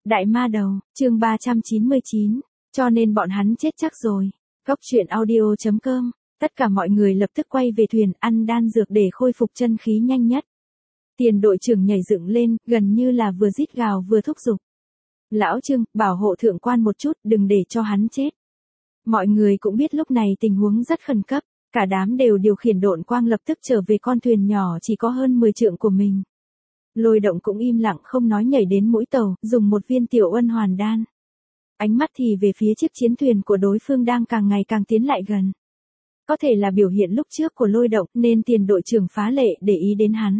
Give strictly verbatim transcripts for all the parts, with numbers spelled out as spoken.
Đại ma đầu, chương ba trăm chín mươi chín, cho nên bọn hắn chết chắc rồi. Góc truyện audio chấm com, tất cả mọi người lập tức quay về thuyền ăn đan dược để khôi phục chân khí nhanh nhất. Tiền đội trưởng nhảy dựng lên, gần như là vừa rít gào vừa thúc giục. Lão Trương, bảo hộ thượng quan một chút, đừng để cho hắn chết. Mọi người cũng biết lúc này tình huống rất khẩn cấp, cả đám đều điều khiển độn quang lập tức trở về con thuyền nhỏ chỉ có hơn mười trượng của mình. Lôi Động cũng im lặng không nói nhảy đến mũi tàu, dùng một viên tiểu ân hoàn đan. Ánh mắt thì về phía chiếc chiến thuyền của đối phương đang càng ngày càng tiến lại gần. Có thể là biểu hiện lúc trước của Lôi Động nên tiền đội trưởng phá lệ để ý đến hắn.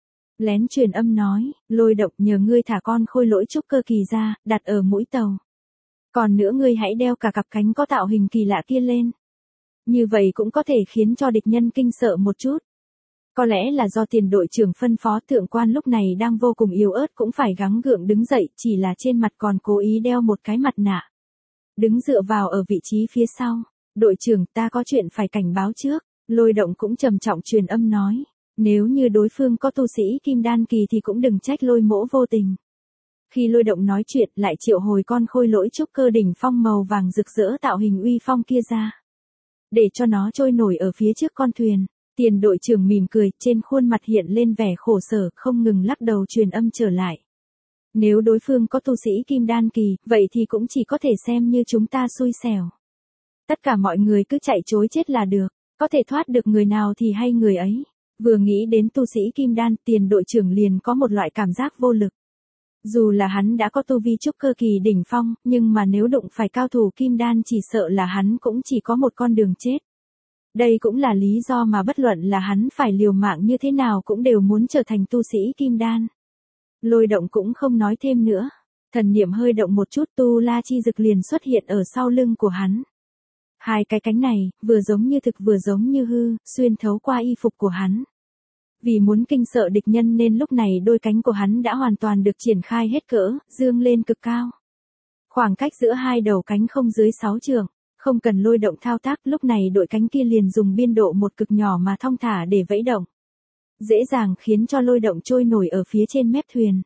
Lén truyền âm nói, Lôi Động nhờ ngươi thả con khôi lỗi trúc cơ kỳ ra, đặt ở mũi tàu. Còn nữa ngươi hãy đeo cả cặp cánh có tạo hình kỳ lạ kia lên. Như vậy cũng có thể khiến cho địch nhân kinh sợ một chút. Có lẽ là do tiền đội trưởng phân phó, thượng quan lúc này đang vô cùng yếu ớt cũng phải gắng gượng đứng dậy, chỉ là trên mặt còn cố ý đeo một cái mặt nạ. Đứng dựa vào ở vị trí phía sau, đội trưởng ta có chuyện phải cảnh báo trước, Lôi Động cũng trầm trọng truyền âm nói, nếu như đối phương có tu sĩ kim đan kỳ thì cũng đừng trách Lôi mỗ vô tình. Khi Lôi Động nói chuyện lại triệu hồi con khôi lỗi trúc cơ đỉnh phong màu vàng rực rỡ tạo hình uy phong kia ra. Để cho nó trôi nổi ở phía trước con thuyền. Tiền đội trưởng mỉm cười, trên khuôn mặt hiện lên vẻ khổ sở, không ngừng lắc đầu truyền âm trở lại. Nếu đối phương có tu sĩ kim đan kỳ, vậy thì cũng chỉ có thể xem như chúng ta xui xẻo. Tất cả mọi người cứ chạy trối chết là được, có thể thoát được người nào thì hay người ấy. Vừa nghĩ đến tu sĩ kim đan, tiền đội trưởng liền có một loại cảm giác vô lực. Dù là hắn đã có tu vi trúc cơ kỳ đỉnh phong, nhưng mà nếu đụng phải cao thủ kim đan chỉ sợ là hắn cũng chỉ có một con đường chết. Đây cũng là lý do mà bất luận là hắn phải liều mạng như thế nào cũng đều muốn trở thành tu sĩ kim đan. Lôi Động cũng không nói thêm nữa. Thần niệm hơi động một chút, tu la chi dực liền xuất hiện ở sau lưng của hắn. Hai cái cánh này, vừa giống như thực vừa giống như hư, xuyên thấu qua y phục của hắn. Vì muốn kinh sợ địch nhân nên lúc này đôi cánh của hắn đã hoàn toàn được triển khai hết cỡ, dương lên cực cao. Khoảng cách giữa hai đầu cánh không dưới sáu trượng. Không cần Lôi Động thao tác, lúc này đội cánh kia liền dùng biên độ một cực nhỏ mà thong thả để vẫy động. Dễ dàng khiến cho Lôi Động trôi nổi ở phía trên mép thuyền.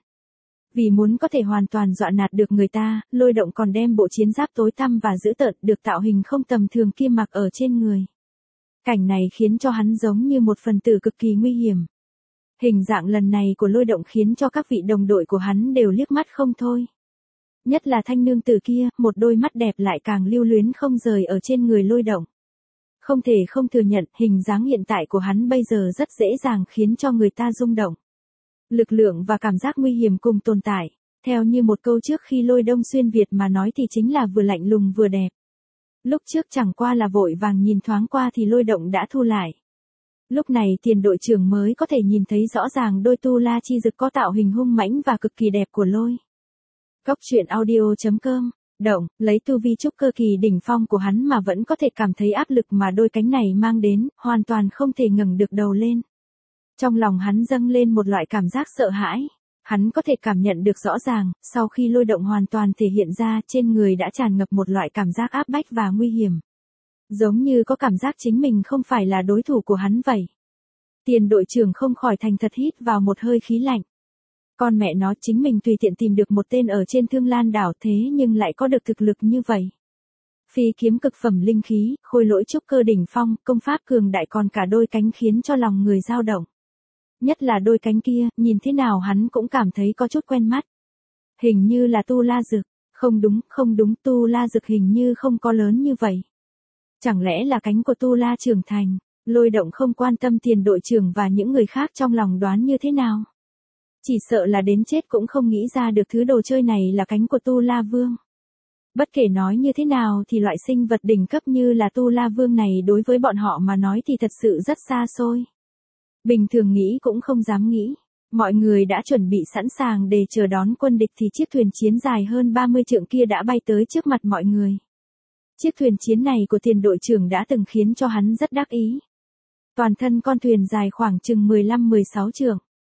Vì muốn có thể hoàn toàn dọa nạt được người ta, Lôi Động còn đem bộ chiến giáp tối tăm và dữ tợn được tạo hình không tầm thường kia mặc ở trên người. Cảnh này khiến cho hắn giống như một phần tử cực kỳ nguy hiểm. Hình dạng lần này của Lôi Động khiến cho các vị đồng đội của hắn đều liếc mắt không thôi. Nhất là thanh nương tử kia, một đôi mắt đẹp lại càng lưu luyến không rời ở trên người Lôi Động. Không thể không thừa nhận, hình dáng hiện tại của hắn bây giờ rất dễ dàng khiến cho người ta rung động. Lực lượng và cảm giác nguy hiểm cùng tồn tại, theo như một câu trước khi Lôi Đông xuyên Việt mà nói thì chính là vừa lạnh lùng vừa đẹp. Lúc trước chẳng qua là vội vàng nhìn thoáng qua thì Lôi Động đã thu lại. Lúc này tiền đội trưởng mới có thể nhìn thấy rõ ràng đôi tu la chi dực có tạo hình hung mãnh và cực kỳ đẹp của Lôi. Góc truyện audio chấm com, Động, lấy tu vi trúc cơ kỳ đỉnh phong của hắn mà vẫn có thể cảm thấy áp lực mà đôi cánh này mang đến, hoàn toàn không thể ngẩng được đầu lên. Trong lòng hắn dâng lên một loại cảm giác sợ hãi. Hắn có thể cảm nhận được rõ ràng, sau khi Lôi Động hoàn toàn thể hiện ra, trên người đã tràn ngập một loại cảm giác áp bách và nguy hiểm. Giống như có cảm giác chính mình không phải là đối thủ của hắn vậy. Tiền đội trưởng không khỏi thành thật hít vào một hơi khí lạnh. Con mẹ nó, chính mình tùy tiện tìm được một tên ở trên Thương Lan đảo thế nhưng lại có được thực lực như vậy. Phi kiếm cực phẩm linh khí, khôi lỗi trúc cơ đỉnh phong, công pháp cường đại còn cả đôi cánh khiến cho lòng người dao động. Nhất là đôi cánh kia, nhìn thế nào hắn cũng cảm thấy có chút quen mắt. Hình như là tu la dực, không đúng, không đúng, tu la dực hình như không có lớn như vậy. Chẳng lẽ là cánh của tu la trưởng thành? Lôi Động không quan tâm tiền đội trưởng và những người khác trong lòng đoán như thế nào. Chỉ sợ là đến chết cũng không nghĩ ra được thứ đồ chơi này là cánh của Tu La Vương. Bất kể nói như thế nào thì loại sinh vật đỉnh cấp như là Tu La Vương này đối với bọn họ mà nói thì thật sự rất xa xôi. Bình thường nghĩ cũng không dám nghĩ. Mọi người đã chuẩn bị sẵn sàng để chờ đón quân địch thì chiếc thuyền chiến dài hơn ba mươi trượng kia đã bay tới trước mặt mọi người. Chiếc thuyền chiến này của tiền đội trưởng đã từng khiến cho hắn rất đắc ý. Toàn thân con thuyền dài khoảng chừng mười lăm mười sáu trượng.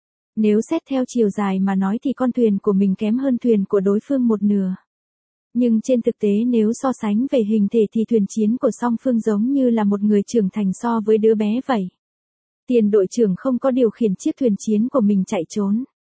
Nếu xét theo chiều dài mà nói thì con thuyền của mình kém hơn thuyền của đối phương một nửa. Nhưng trên thực tế nếu so sánh về hình thể thì thuyền chiến của song phương giống như là một người trưởng thành so với đứa bé vậy. Tiền đội trưởng không có điều khiển chiếc thuyền chiến của mình chạy trốn.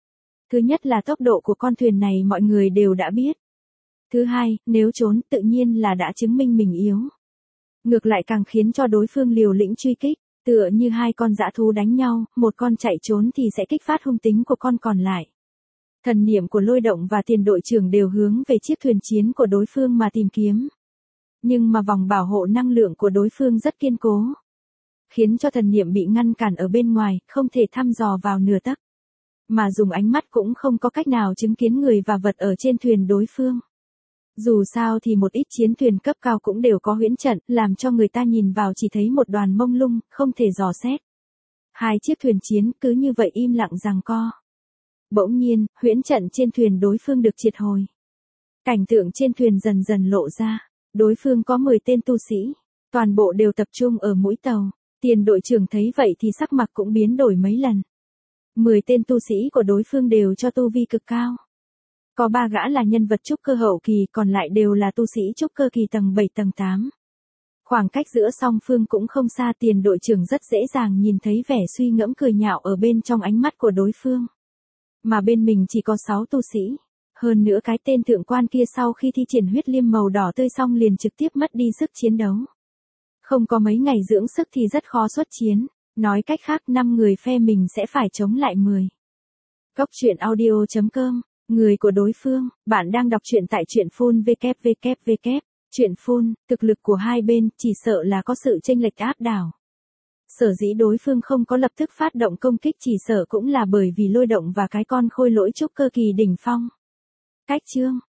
Thứ nhất là tốc độ của con thuyền này mọi người đều đã biết. Thứ hai, nếu trốn tự nhiên là đã chứng minh mình yếu. Ngược lại càng khiến cho đối phương liều lĩnh truy kích, tựa như hai con dã thú đánh nhau, một con chạy trốn thì sẽ kích phát hung tính của con còn lại. Thần niệm của Lôi Động và Tiền đội trưởng đều hướng về chiếc thuyền chiến của đối phương mà tìm kiếm. Nhưng mà vòng bảo hộ năng lượng của đối phương rất kiên cố, khiến cho thần niệm bị ngăn cản ở bên ngoài, không thể thăm dò vào nửa tấc. Mà dùng ánh mắt cũng không có cách nào chứng kiến người và vật ở trên thuyền đối phương. Dù sao thì một ít chiến thuyền cấp cao cũng đều có huyễn trận, làm cho người ta nhìn vào chỉ thấy một đoàn mông lung, không thể dò xét. Hai chiếc thuyền chiến cứ như vậy im lặng giằng co. Bỗng nhiên, huyễn trận trên thuyền đối phương được triệt hồi. Cảnh tượng trên thuyền dần dần lộ ra. Đối phương có mười tên tu sĩ. Toàn bộ đều tập trung ở mũi tàu. Tiền đội trưởng thấy vậy thì sắc mặt cũng biến đổi mấy lần. mười tên tu sĩ của đối phương đều cho tu vi cực cao. Có ba gã là nhân vật trúc cơ hậu kỳ, còn lại đều là tu sĩ trúc cơ kỳ tầng bảy tầng tám. Khoảng cách giữa song phương cũng không xa, tiền đội trưởng rất dễ dàng nhìn thấy vẻ suy ngẫm cười nhạo ở bên trong ánh mắt của đối phương. Mà bên mình chỉ có sáu tu sĩ. Hơn nữa cái tên thượng quan kia sau khi thi triển huyết liêm màu đỏ tươi xong liền trực tiếp mất đi sức chiến đấu. Không có mấy ngày dưỡng sức thì rất khó xuất chiến. Nói cách khác năm người phe mình sẽ phải chống lại mười. Cốc truyện audio chấm com. Người của đối phương, bạn đang đọc truyện tại truyện phun vê vê vê. Truyện phun, thực lực của hai bên chỉ sợ là có sự chênh lệch áp đảo. Sở dĩ đối phương không có lập tức phát động công kích chỉ sợ cũng là bởi vì Lôi Động và cái con khôi lỗi trúc cơ kỳ đỉnh phong. Cách chương